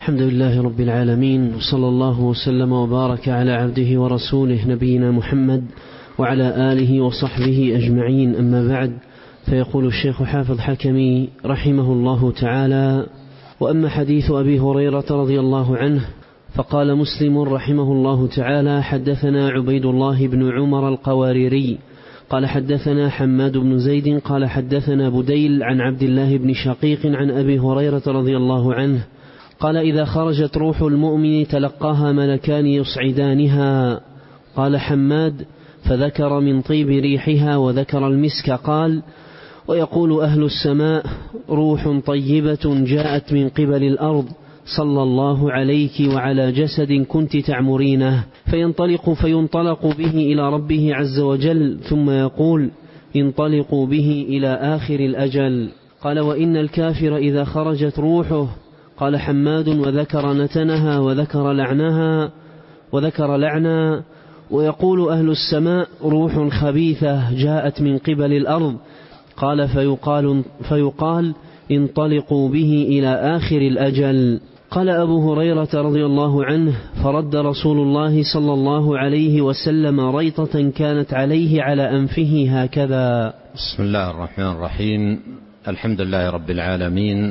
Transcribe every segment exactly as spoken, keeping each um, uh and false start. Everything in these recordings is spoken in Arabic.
الحمد لله رب العالمين، وصلى الله وسلم وبارك على عبده ورسوله نبينا محمد وعلى آله وصحبه أجمعين. أما بعد، فيقول الشيخ حافظ حكمي رحمه الله تعالى: وأما حديث أبي هريرة رضي الله عنه فقال مسلم رحمه الله تعالى: حدثنا عبيد الله بن عمر القواريري قال حدثنا حماد بن زيد قال حدثنا بديل عن عبد الله بن شقيق عن أبي هريرة رضي الله عنه قال: إذا خرجت روح المؤمن تلقاها ملكان يصعدانها. قال حماد: فذكر من طيب ريحها وذكر المسك. قال: ويقول أهل السماء: روح طيبة جاءت من قبل الأرض، صلى الله عليك وعلى جسد كنت تعمرينه. فينطلق فينطلق به إلى ربه عز وجل، ثم يقول: انطلقوا به إلى آخر الأجل. قال: وإن الكافر إذا خرجت روحه. قال حماد: وذكر نتنها وذكر لعنها وذكر لعنا. ويقول أهل السماء: روح خبيثة جاءت من قبل الأرض. قال: فيقال, فيقال انطلقوا به إلى آخر الأجل. قال أبو هريرة رضي الله عنه: فرد رسول الله صلى الله عليه وسلم ريطة كانت عليه على أنفه هكذا. بسم الله الرحمن الرحيم. الحمد لله رب العالمين،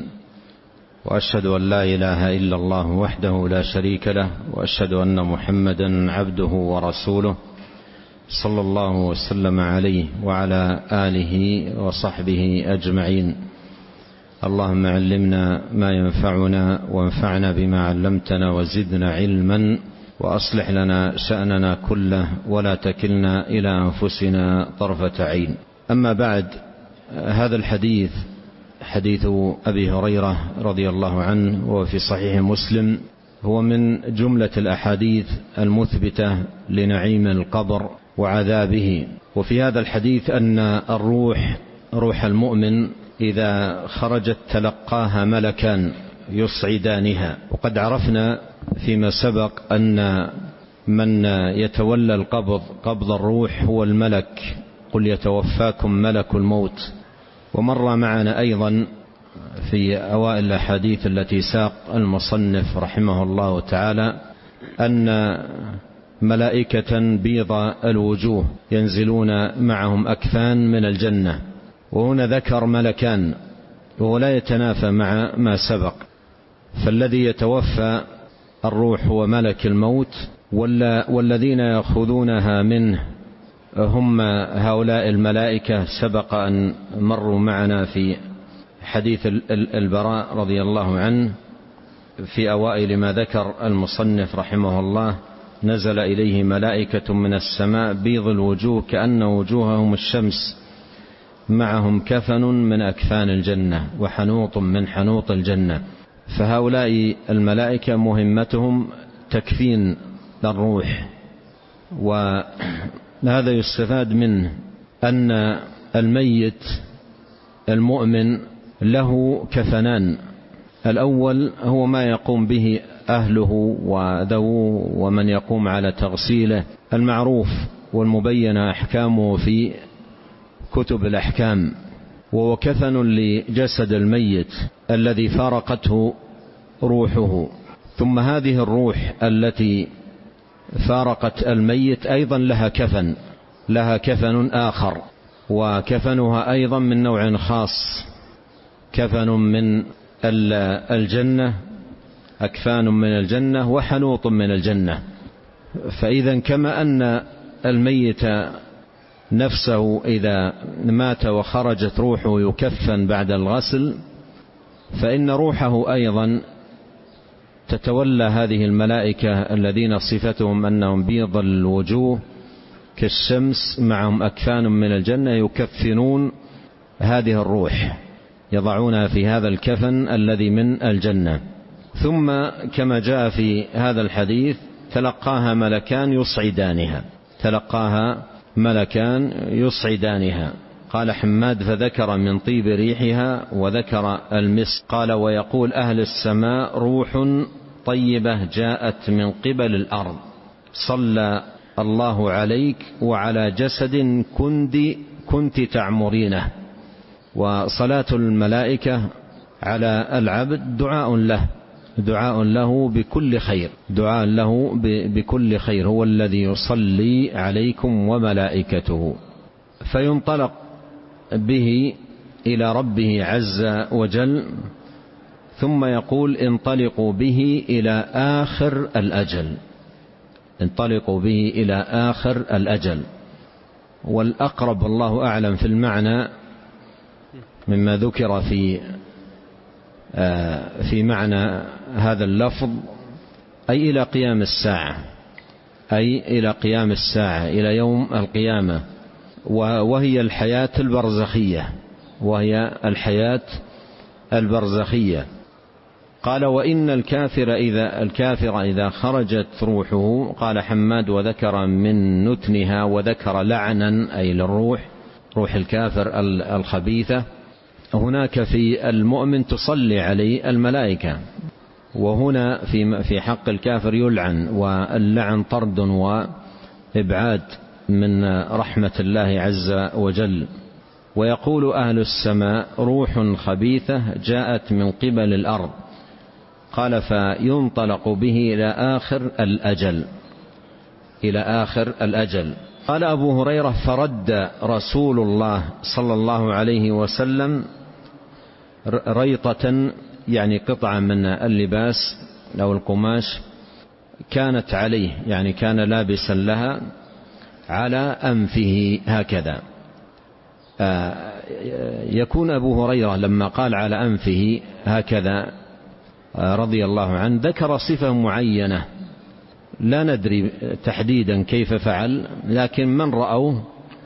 وأشهد أن لا إله إلا الله وحده لا شريك له، وأشهد أن محمدا عبده ورسوله، صلى الله وسلم عليه وعلى آله وصحبه أجمعين. اللهم علمنا ما ينفعنا وانفعنا بما علمتنا وزدنا علما، وأصلح لنا شأننا كله ولا تكلنا إلى أنفسنا طرفة عين. أما بعد، هذا الحديث حديث أبي هريرة رضي الله عنه وفي صحيح مسلم هو من جملة الأحاديث المثبتة لنعيم القبر وعذابه. وفي هذا الحديث أن الروح روح المؤمن إذا خرجت تلقاها ملكان يصعدانها. وقد عرفنا فيما سبق أن من يتولى القبض قبض الروح هو الملك، قل يتوفاكم ملك الموت. ومر معنا أيضا في أوائل الأحاديث التي ساق المصنف رحمه الله تعالى أن ملائكة بيض الوجوه ينزلون معهم أكفان من الجنة، وهنا ذكر ملكان وهو لا يتنافى مع ما سبق. فالذي يتوفى الروح هو ملك الموت، والذين يأخذونها منه هم هؤلاء الملائكة. سبق أن مروا معنا في حديث البراء رضي الله عنه في أوائل ما ذكر المصنف رحمه الله: نزل إليه ملائكة من السماء بيض الوجوه كأن وجوههم الشمس، معهم كفن من أكفان الجنة وحنوط من حنوط الجنة. فهؤلاء الملائكة مهمتهم تكفين الروح. وهذا يستفاد منه أن الميت المؤمن له كفنان: الأول هو ما يقوم به أهله وذووه ومن يقوم على تغسيله، المعروف والمبين أحكامه في كتب الأحكام، وهو كفن لجسد الميت الذي فارقته روحه. ثم هذه الروح التي فارقت الميت أيضا لها كفن لها كفن آخر، وكفنها أيضا من نوع خاص، كفن من الجنة، أكفان من الجنة وحنوط من الجنة. فإذا كما أن الميت نفسه إذا مات وخرجت روحه يكفن بعد الغسل، فإن روحه أيضا تتولى هذه الملائكة الذين صفتهم أنهم بيض الوجوه كالشمس، معهم أكفان من الجنة، يكفنون هذه الروح، يضعونها في هذا الكفن الذي من الجنة. ثم كما جاء في هذا الحديث: تلقاها ملكان يصعدانها تلقاها ملكان يصعدانها. قال حماد: فذكر من طيب ريحها وذكر المسك. قال: ويقول أهل السماء: روح طيبة جاءت من قبل الأرض، صلى الله عليك وعلى جسد كنت, كنت تعمرينه. وصلاة الملائكة على العبد دعاء له، دعاء له بكل خير، دعاء له بكل خير، هو الذي يصلي عليكم وملائكته. فينطلق به إلى ربه عز وجل، ثم يقول انطلقوا به إلى آخر الأجل، انطلقوا به إلى آخر الأجل. والأقرب الله أعلم في المعنى مما ذكر في في معنى هذا اللفظ أي إلى قيام الساعة، أي إلى قيام الساعة، إلى يوم القيامة، وهي الحياة البرزخية، وهي الحياة البرزخية. قال وإن الكافر إذا الكافر إذا خرجت روحه، قال حماد وذكر من نتنها، وذكر لعنا أي للروح، روح الكافر الخبيثة. هناك في المؤمن تصلي عليه الملائكة، وهنا في في حق الكافر يلعن، واللعن طرد وإبعاد من رحمة الله عز وجل. ويقول أهل السماء روح خبيثة جاءت من قبل الأرض، قال فينطلق به إلى آخر الأجل، إلى آخر الأجل. قال أبو هريرة فرد رسول الله صلى الله عليه وسلم ريطة، يعني قطعة من اللباس أو القماش كانت عليه، يعني كان لابسا لها، على أنفه هكذا. يكون أبو هريرة لما قال على أنفه هكذا رضي الله عنه ذكر صفة معينة لا ندري تحديدا كيف فعل، لكن من رأوه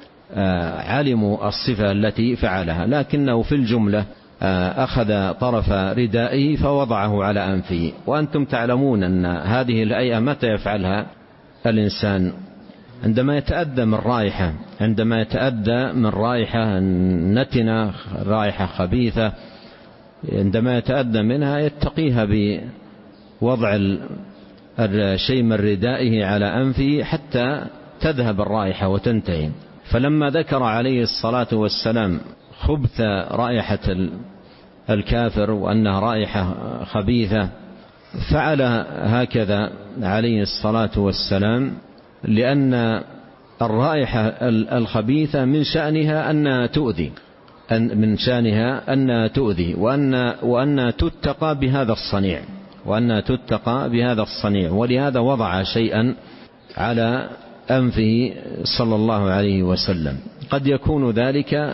علموا الصفة التي فعلها، لكنه في الجملة أخذ طرف ردائه فوضعه على أنفه. وأنتم تعلمون أن هذه الهيئة متى يفعلها الإنسان؟ عندما يتأذى من رائحة، عندما يتأذى من رائحة نتنة، رائحة خبيثة، عندما يتأذى منها يتقيها بوضع الشيء من ردائه على أنفه حتى تذهب الرائحة وتنتهي. فلما ذكر عليه الصلاة والسلام خبث رائحة الكافر وأنها رائحة خبيثة، فعل هكذا عليه الصلاة والسلام، لأن الرائحة الخبيثة من شأنها أن تؤذي، من شأنها أن تؤذي، وأن وأن تتقى بهذا الصنيع، وأن تتقى بهذا الصنيع. ولهذا وضع شيئا على أنفه صلى الله عليه وسلم. قد يكون ذلك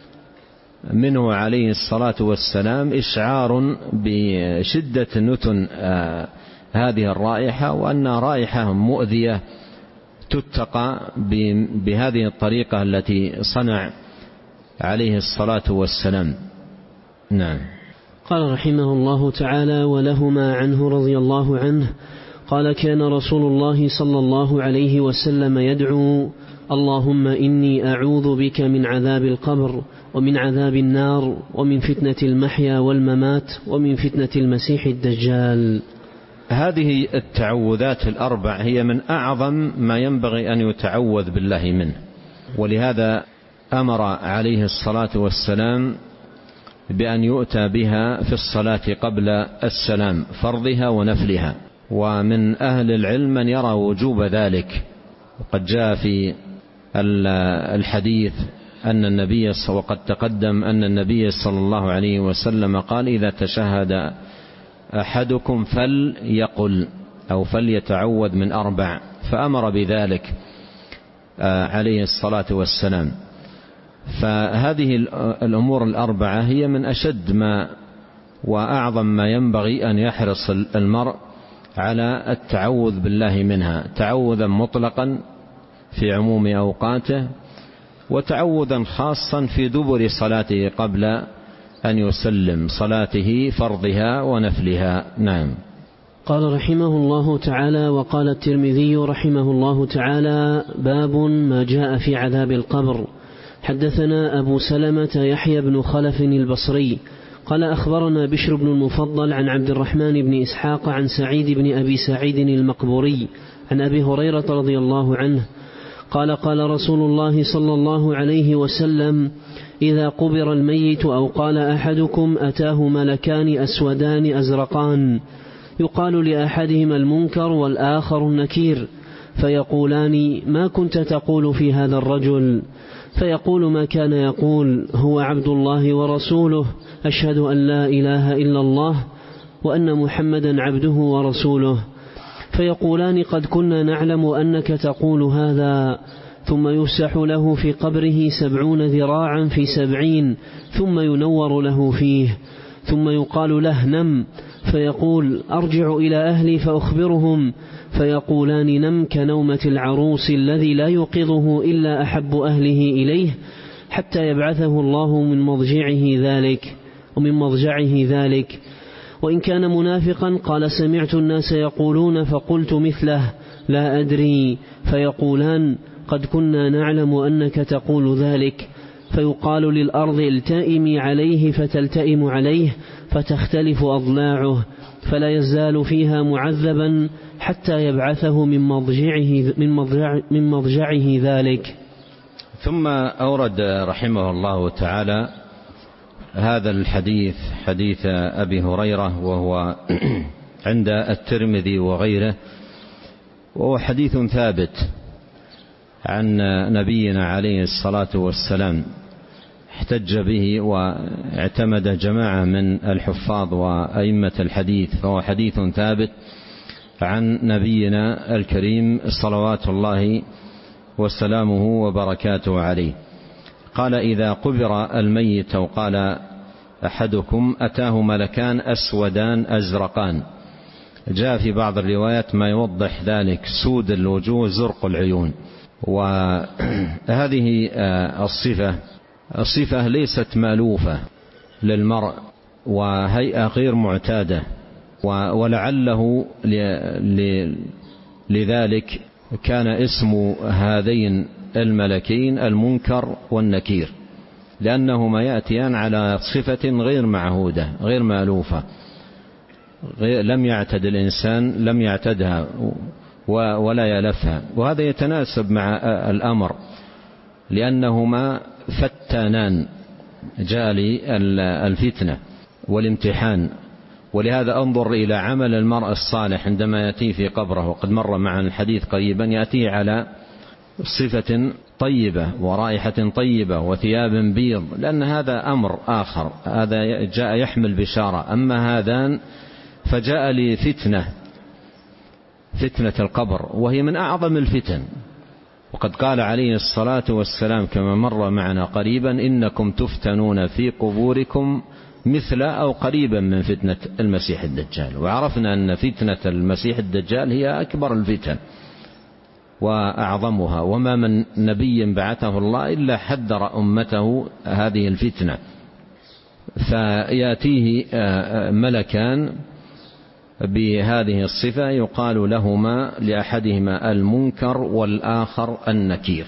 منه عليه الصلاة والسلام إشعار بشدة نتن هذه الرائحة، وأن رائحة مؤذية تتقى بهذه الطريقة التي صنع عليه الصلاة والسلام. نعم. قال رحمه الله تعالى ولهما عنه رضي الله عنه قال كان رسول الله صلى الله عليه وسلم يدعو اللهم إني أعوذ بك من عذاب القبر ومن عذاب النار ومن فتنة المحيا والممات ومن فتنة المسيح الدجال. هذه التعوذات الأربع هي من أعظم ما ينبغي أن يتعوذ بالله منه، ولهذا أمر عليه الصلاة والسلام بأن يؤتى بها في الصلاة قبل السلام، فرضها ونفلها. ومن أهل العلم من يرى وجوب ذلك، وقد جاء في الحديث أن النبي وقد تقدم أن النبي صلى الله عليه وسلم قال إذا تشهد أحدكم فليقل أو فليتعوذ من أربع، فأمر بذلك عليه الصلاة والسلام. فهذه الأمور الأربعة هي من أشد ما وأعظم ما ينبغي أن يحرص المرء على التعوذ بالله منها، تعوذا مطلقا في عموم أوقاته، وتعوذا خاصا في دبر صلاته قبل أن يسلم، صلاته فرضها ونفلها. نعم. قال رحمه الله تعالى وقال الترمذي رحمه الله تعالى باب ما جاء في عذاب القبر. حدثنا أبو سلمة يحيى بن خلف البصري قال أخبرنا بشر بن المفضل عن عبد الرحمن بن إسحاق عن سعيد بن أبي سعيد المقبوري عن أبي هريرة رضي الله عنه قال قال رسول الله صلى الله عليه وسلم إذا قبر الميت أو قال أحدكم أتاه ملكان أسودان أزرقان يقال لأحدهما المنكر والآخر النكير، فيقولان: ما كنت تقول في هذا الرجل؟ فيقول: ما كان يقول، هو عبد الله ورسوله، أشهد أن لا إله إلا الله وأن محمدا عبده ورسوله. فيقولان: قد كنا نعلم أنك تقول هذا. ثم يفسح له في قبره سبعون ذراعا في سبعين، ثم ينور له فيه، ثم يقال له: نم. فيقول: أرجع إلى أهلي فأخبرهم. فيقولان: نم كنومة العروس الذي لا يوقظه إلا أحب أهله إليه، حتى يبعثه الله من مضجعه ذلك ومن مضجعه ذلك. وإن كان منافقا قال: سمعت الناس يقولون فقلت مثله، لا أدري. فيقولان: قد كنا نعلم أنك تقول ذلك. فيقال للأرض: التئمي عليه، فتلتئم عليه، فتختلف أضلاعه، فلا يزال فيها معذبا حتى يبعثه من مضجعه, من مضجع من مضجعه ذلك. ثم أورد رحمه الله تعالى هذا الحديث، حديث أبي هريرة، وهو عند الترمذي وغيره، وهو حديث ثابت عن نبينا عليه الصلاة والسلام، احتج به واعتمد جماعة من الحفاظ وأئمة الحديث، فهو حديث ثابت عن نبينا الكريم صلوات الله وسلامه وبركاته عليه. قال: إذا قبر الميت وقال أحدكم أتاه ملكان أسودان أزرقان. جاء في بعض الروايات ما يوضح ذلك: سود الوجوه زرق العيون. وهذه الصفة الصفة ليست مألوفة للمرء، وهيئة غير معتادة، ولعله لذلك كان اسم هذين الملكين المنكر والنكير، لأنهما يأتيان على صفة غير معهودة غير مألوفة، لم يعتد الإنسان لم يعتدها ولا يلفها. وهذا يتناسب مع الأمر، لأنهما فتانان، جاء الفتنة والامتحان. ولهذا انظر إلى عمل المرء الصالح عندما يأتي في قبره، وقد مر معنا الحديث قريبا، يأتي على صفة طيبة ورائحة طيبة وثياب بيض، لأن هذا أمر آخر، هذا جاء يحمل بشارة. أما هذان فجاء لفتنة، فتنة القبر، وهي من أعظم الفتن. وقد قال عليه الصلاة والسلام كما مر معنا قريبا: إنكم تفتنون في قبوركم مثل أو قريبا من فتنة المسيح الدجال. وعرفنا أن فتنة المسيح الدجال هي أكبر الفتن وأعظمها، وما من نبي بعثه الله إلا حذر أمته هذه الفتنة. فيأتيه ملكان بهذه الصفة، يقال لهما لأحدهما المنكر والآخر النكير،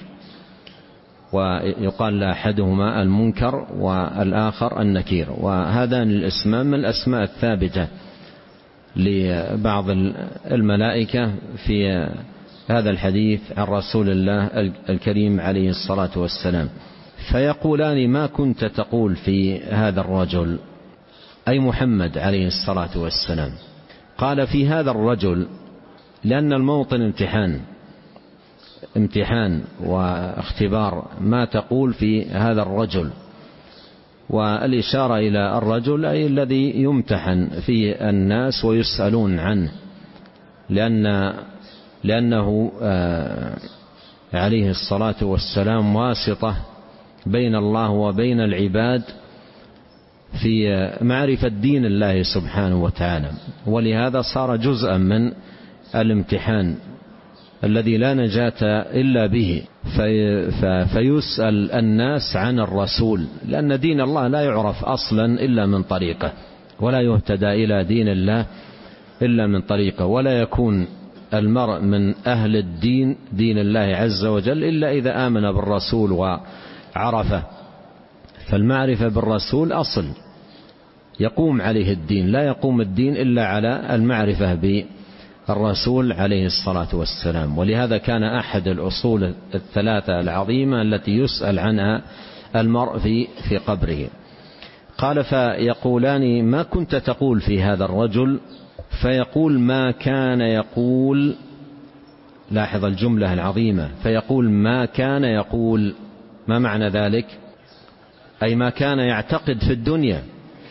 ويقال لأحدهما المنكر والآخر النكير. وهذان الاسمان من الأسماء الثابتة لبعض الملائكة في هذا الحديث عن رسول الله الكريم عليه الصلاة والسلام. فيقولان: ما كنت تقول في هذا الرجل، أي محمد عليه الصلاة والسلام؟ قال: في هذا الرجل، لأن الموطن امتحان امتحان واختبار، ما تقول في هذا الرجل. والإشارة إلى الرجل أي الذي يمتحن فيه الناس ويسألون عنه، لأن لأنه عليه الصلاة والسلام واسطة بين الله وبين العباد في معرفة دين الله سبحانه وتعالى، ولهذا صار جزءا من الامتحان الذي لا نجاة إلا به. في فيسأل الناس عن الرسول، لأن دين الله لا يعرف أصلا إلا من طريقه، ولا يهتدى إلى دين الله إلا من طريقه، ولا يكون المرء من أهل الدين دين الله عز وجل إلا إذا آمن بالرسول وعرفه. فالمعرفة بالرسول أصل يقوم عليه الدين، لا يقوم الدين إلا على المعرفة بالرسول عليه الصلاة والسلام. ولهذا كان أحد الأصول الثلاثة العظيمة التي يسأل عنها المرء في في قبره. قال: فيقولان: ما كنت تقول في هذا الرجل؟ فيقول ما كان يقول، لاحظ الجملة العظيمة، فيقول ما كان يقول. ما معنى ذلك؟ أي ما كان يعتقد في الدنيا،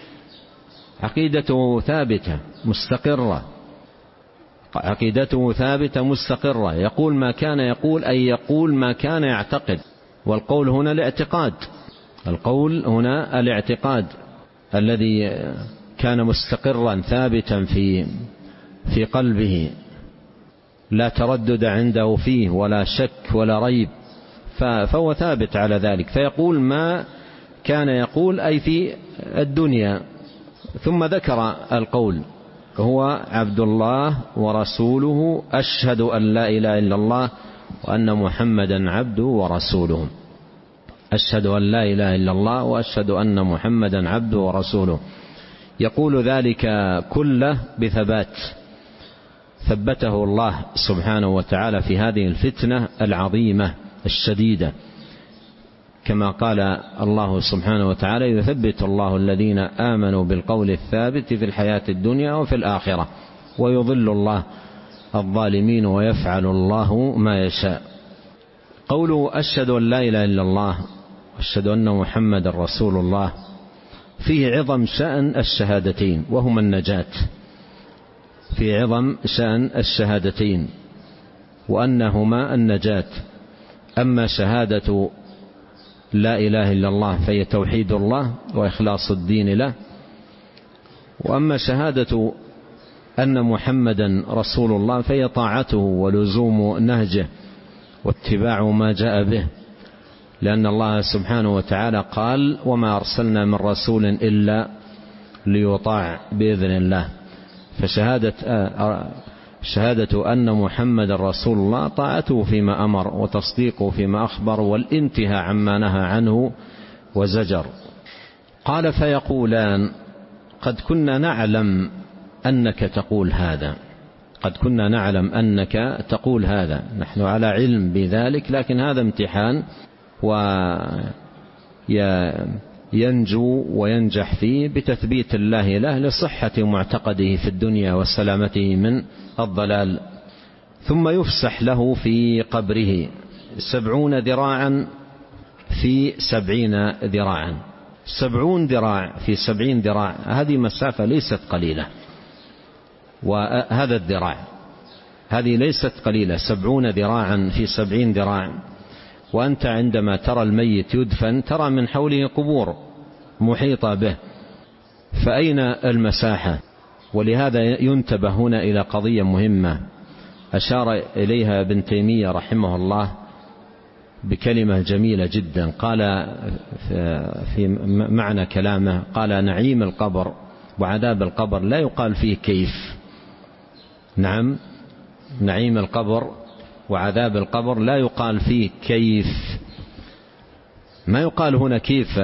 عقيدته ثابتة مستقرة، عقيدته ثابتة مستقرة. يقول ما كان يقول أي يقول ما كان يعتقد، والقول هنا الاعتقاد، القول هنا الاعتقاد الذي كان مستقرا ثابتا في في قلبه، لا تردد عنده فيه ولا شك ولا ريب، فهو ثابت على ذلك. فيقول ما كان يقول أي في الدنيا. ثم ذكر القول هو عبد الله ورسوله أشهد أن لا إله إلا الله وأن محمدا عبده ورسوله. أشهد أن لا إله إلا الله وأشهد أن محمدا عبده ورسوله. يقول ذلك كله بثبات ثبته الله سبحانه وتعالى في هذه الفتنة العظيمة الشديدة، كما قال الله سبحانه وتعالى يثبت الله الذين آمنوا بالقول الثابت في الحياة الدنيا وفي الآخرة ويضل الله الظالمين ويفعل الله ما يشاء. قوله أشهد أن لا إله إلا الله وأشهد أن محمد رسول الله فيه عظم شأن الشهادتين وهما النجاة، في عظم شأن الشهادتين وأنهما النجاة. أما شهادة لا إله إلا الله فهي توحيد الله وإخلاص الدين له، وأما شهادة أن محمدا رسول الله فهي طاعته ولزوم نهجه واتباع ما جاء به، لأن الله سبحانه وتعالى قال وما أرسلنا من رسول إلا ليطاع بإذن الله. فشهادة شهادة أن محمد رسول الله طاعته فيما أمر وتصديقه فيما أخبر والانتهاء عما نهى عنه وزجر. قال فيقولان قد كنا نعلم أنك تقول هذا، قد كنا نعلم أنك تقول هذا، نحن على علم بذلك، لكن هذا امتحان وينجو وينجح فيه بتثبيت الله له لصحة معتقده في الدنيا وسلامته من الضلال. ثم يفسح له في قبره سبعون ذراعا في سبعين ذراعا. سبعون ذراع في سبعين ذراع، هذه مسافة ليست قليلة، وهذا الذراع هذه ليست قليلة، سبعون ذراعا في سبعين ذراع. وأنت عندما ترى الميت يدفن ترى من حوله قبور محيطة به، فأين المساحة؟ ولهذا ينتبه هنا إلى قضية مهمة أشار إليها ابن تيمية رحمه الله بكلمة جميلة جدا، قال في معنى كلامه، قال نعيم القبر وعذاب القبر لا يقال فيه كيف. نعم، نعيم القبر وعذاب القبر لا يقال فيه كيف، ما يقال هنا كيف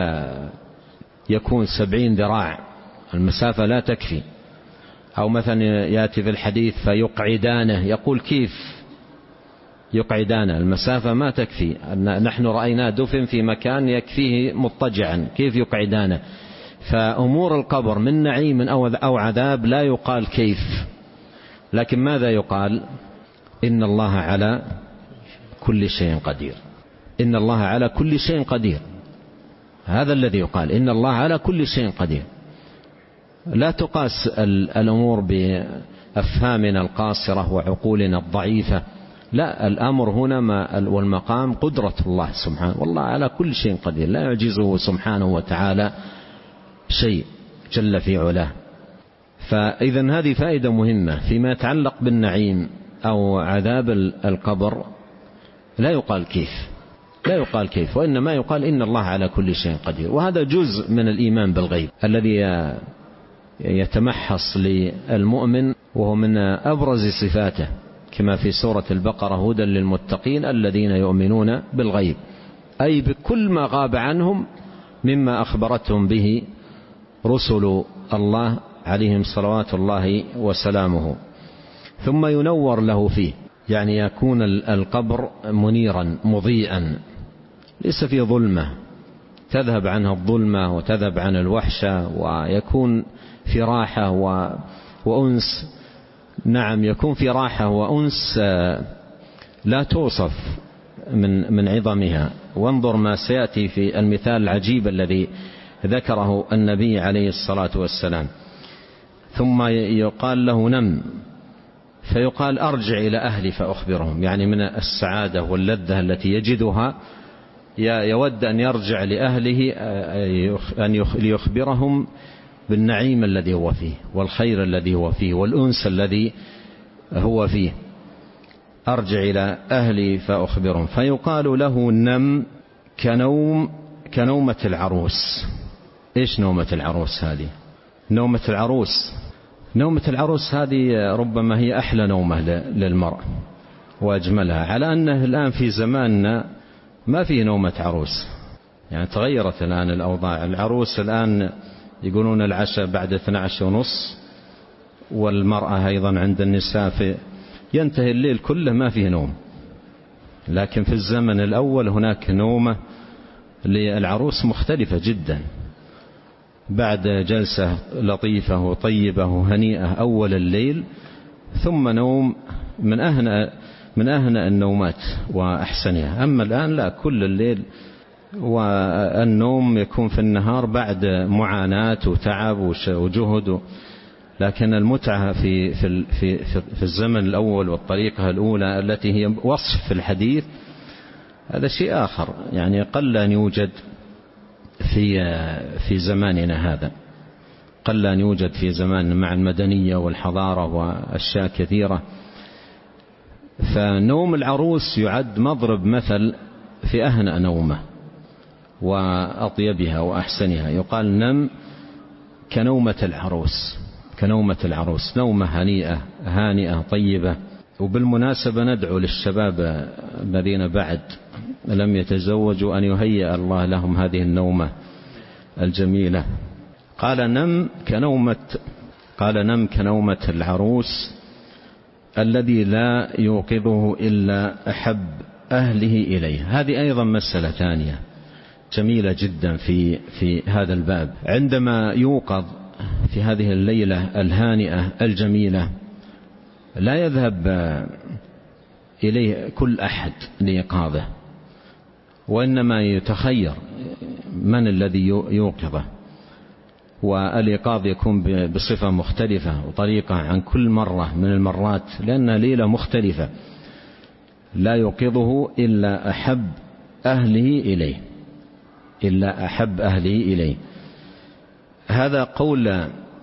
يكون سبعين ذراع، المسافة لا تكفي. أو مثلا يأتي في الحديث فيقعدانه، يقول كيف يقعدانه، المسافة ما تكفي، نحن رأينا دفن في مكان يكفيه مضطجعا، كيف يقعدانه؟ فأمور القبر من نعيم أو عذاب لا يقال كيف، لكن ماذا يقال؟ إن الله على كل شيء قدير، إن الله على كل شيء قدير، هذا الذي يقال، إن الله على كل شيء قدير. لا تقاس الأمور بأفهامنا القاصرة وعقولنا الضعيفة، لا، الأمر هنا ما والمقام قدرة الله سبحانه، والله على كل شيء قدير، لا يعجزه سبحانه وتعالى شيء جل في علاه. فإذن هذه فائدة مهمة فيما يتعلق بالنعيم أو عذاب القبر، لا يقال كيف، لا يقال كيف، وإنما يقال إن الله على كل شيء قدير. وهذا جزء من الإيمان بالغيب الذي يتمحص للمؤمن، وهو من أبرز صفاته، كما في سورة البقرة هدى للمتقين الذين يؤمنون بالغيب، أي بكل ما غاب عنهم مما أخبرتهم به رسل الله عليهم صلوات الله وسلامه. ثم ينور له فيه، يعني يكون القبر منيرا مضيئا، ليس فيه ظلمة تذهب عنها الظلمة وتذهب عن الوحشة، ويكون في راحة وأنس نعم يكون في راحة وأنس لا توصف من من عظمها. وانظر ما سيأتي في المثال العجيب الذي ذكره النبي عليه الصلاة والسلام. ثم يقال له نم، فيقال أرجع إلى أهلي فأخبرهم، يعني من السعادة واللذة التي يجدها يود أن يرجع لأهله أن يخبرهم بالنعيم الذي هو فيه والخير الذي هو فيه والأنس الذي هو فيه. أرجع إلى أهلي فأخبرهم. فيقال له نم كنوم كنومة العروس. إيش نومة العروس هذه؟ نومة العروس نومة العروس هذه ربما هي أحلى نومة للمرأة وأجملها، على أنه الآن في زماننا ما فيه نومة عروس، يعني تغيرت الآن الأوضاع. العروس الآن يقولون العشاء بعد اثني عشر ونص، والمرأة أيضا عند النساء في ينتهي الليل كله ما فيه نوم. لكن في الزمن الأول هناك نومة للعروس مختلفة جدا، بعد جلسة لطيفة وطيبة وهنيئة أول الليل، ثم نوم من أهنأ من أهنأ النومات وأحسنها. أما الآن لا، كل الليل، والنوم يكون في النهار بعد معاناة وتعب وجهد. لكن المتعة في في في في الزمن الأول والطريقة الأولى التي هي وصف في الحديث، هذا شيء آخر، يعني قل أن يوجد في في زماننا هذا، قل أن يوجد في زماننا مع المدنية والحضارة وأشياء كثيرة. فنوم العروس يعد مضرب مثل في أهنأ نومه وأطيبها وأحسنها. يقال نم كنومة العروس، كنومة العروس، نومة هنيئة هانئة طيبة. وبالمناسبة ندعو للشباب الذين بعد لم يتزوجوا أن يهيئ الله لهم هذه النومة الجميلة. قال نم كنومة قال نم كنومة العروس الذي لا يوقظه إلا أحب أهله إليه. هذه أيضا مسألة ثانية جميلة جدا في في هذا الباب. عندما يوقظ في هذه الليلة الهانئة الجميلة لا يذهب إليه كل أحد لإيقاظه، وإنما يتخير من الذي يوقظه، والإيقاظ يكون بصفة مختلفة وطريقة عن كل مرة من المرات، لأنها ليلة مختلفة. لا يوقظه إلا أحب أهله إليه إلا أحب أهله إليه. هذا قول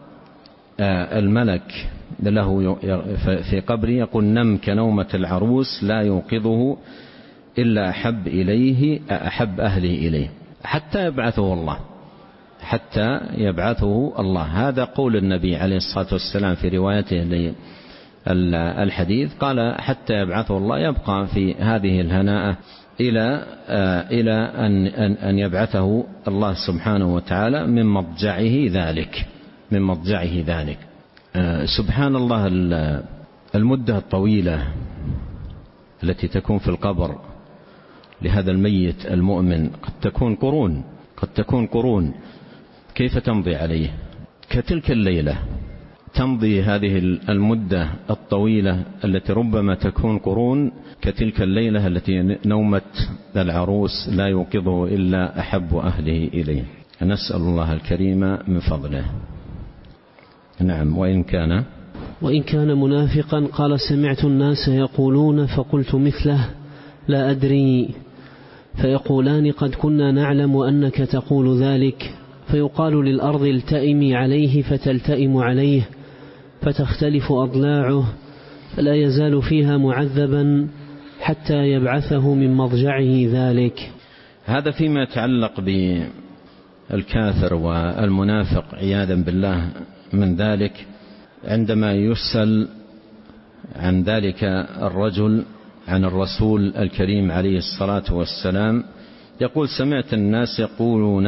الملك له في قبره، يقول نم كنومة العروس لا يوقظه إلا أحب إليه أحب أهله إليه حتى يبعثه الله حتى يبعثه الله. هذا قول النبي عليه الصلاة والسلام في روايته للحديث، قال حتى يبعثه الله، يبقى في هذه الهناءة إلى إلى أن أن يبعثه الله سبحانه وتعالى من مضجعه ذلك من مضجعه ذلك. سبحان الله، المدة الطويلة التي تكون في القبر لهذا الميت المؤمن قد تكون قرون قد تكون قرون كيف تمضي عليه؟ كتلك الليلة تمضي هذه المدة الطويلة التي ربما تكون قرون، كتلك الليلة التي نومت العروس لا يوقظه إلا أحب أهله إليه. نسأل الله الكريم من فضله. نعم. وإن كان وإن كان منافقا قال سمعت الناس يقولون فقلت مثله لا أدري، فيقولان قد كنا نعلم أنك تقول ذلك، فيقال للأرض التئمي عليه فتلتئم عليه فتختلف أضلاعه فلا يزال فيها معذبا حتى يبعثه من مضجعه ذلك. هذا فيما يتعلق بالكافر والمنافق عياذا بالله من ذلك. عندما يسأل عن ذلك الرجل عن الرسول الكريم عليه الصلاة والسلام يقول سمعت الناس يقولون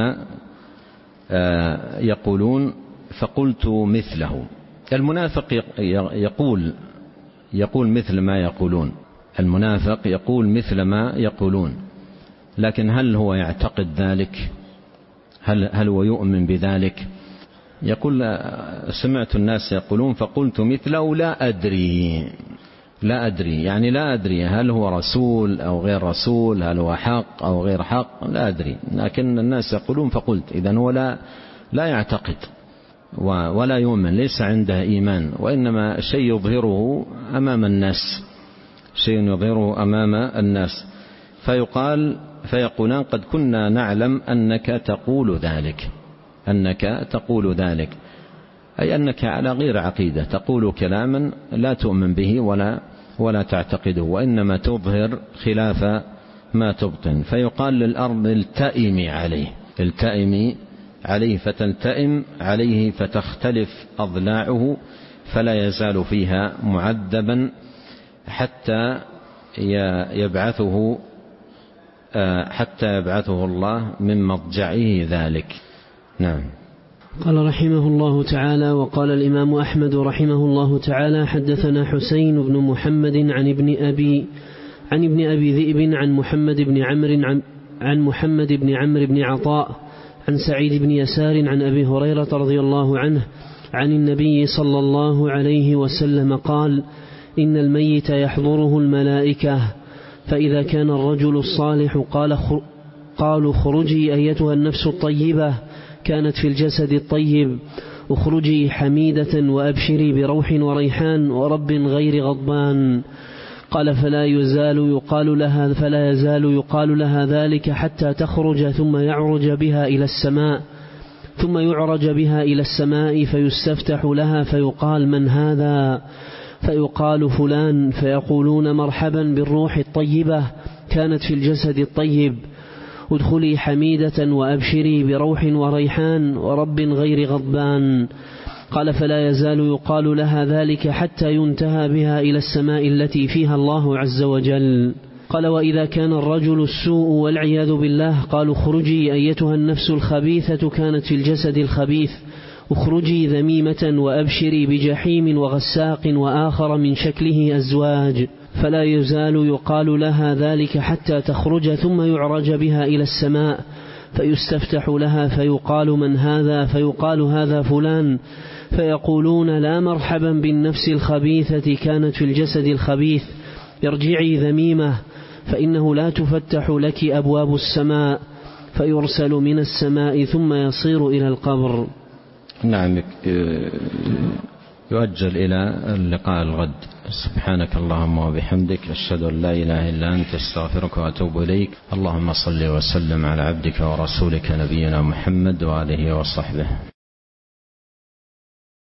يقولون فقلت مثله. المنافق يقول يقول مثل ما يقولون المنافق يقول مثل ما يقولون لكن هل هو يعتقد ذلك؟ هل هل هو يؤمن بذلك؟ يقول سمعت الناس يقولون فقلت مثله لا أدري. لا أدري يعني لا أدري هل هو رسول أو غير رسول، هل هو حق أو غير حق، لا أدري، لكن الناس يقولون فقلت. إذن هو لا, لا يعتقد ولا يؤمن، ليس عنده إيمان، وإنما شيء يظهره أمام الناس، شيء يظهره أمام الناس. فيقال فيقولان قد كنا نعلم أنك تقول ذلك، أنك تقول ذلك، أي أنك على غير عقيدة، تقول كلاما لا تؤمن به ولا ولا تعتقده، وإنما تظهر خلاف ما تبطن. فيقال للأرض التئمي عليه، التئمي عليه، فتلتئم عليه فتختلف أضلاعه، فلا يزال فيها معذبا حتى يبعثه حتى يبعثه الله من مضجعه ذلك. نعم. قال رحمه الله تعالى: وقال الإمام أحمد رحمه الله تعالى: حدثنا حسين بن محمد عن ابن أبي عن ابن أبي ذئب عن محمد بن عمرو عن, عن محمد بن عمرو بن عطاء عن سعيد بن يسار عن أبي هريرة رضي الله عنه عن النبي صلى الله عليه وسلم قال: إن الميت يحضره الملائكة، فإذا كان الرجل الصالح قال قالوا: خرجي أيتها النفس الطيبة، كانت في الجسد الطيب، اخرجي حميدة وأبشري بروح وريحان ورب غير غضبان. قال: فلا يزال يقال لها فلا يزال يقال لها ذلك حتى تخرج، ثم يعرج بها إلى السماء ثم يعرج بها إلى السماء فيستفتح لها فيقال: من هذا؟ فيقال: فلان، فيقولون: مرحبا بالروح الطيبة، كانت في الجسد الطيب، ادخلي حميدة وأبشري بروح وريحان ورب غير غضبان. قال: فلا يزال يقال لها ذلك حتى ينتهى بها إلى السماء التي فيها الله عز وجل. قال: وإذا كان الرجل السوء والعياذ بالله قالوا: خرجي أيتها النفس الخبيثة، كانت في الجسد الخبيث، اخرجي ذميمة وأبشري بجحيم وغساق وآخر من شكله أزواج. فلا يزال يقال لها ذلك حتى تخرج، ثم يعرج بها إلى السماء فيستفتح لها فيقال: من هذا؟ فيقال: هذا فلان، فيقولون: لا مرحبا بالنفس الخبيثة، كانت في الجسد الخبيث، ارجعي ذميمة، فإنه لا تفتح لك أبواب السماء، فيرسل من السماء ثم يصير إلى القبر. نعم. يؤجل إلى اللقاء الغد. سبحانك اللهم وبحمدك، أشهد أن لا إله إلا أنت، استغفرك وأتوب إليك. اللهم صل وسلم على عبدك ورسولك نبينا محمد وآله وصحبه.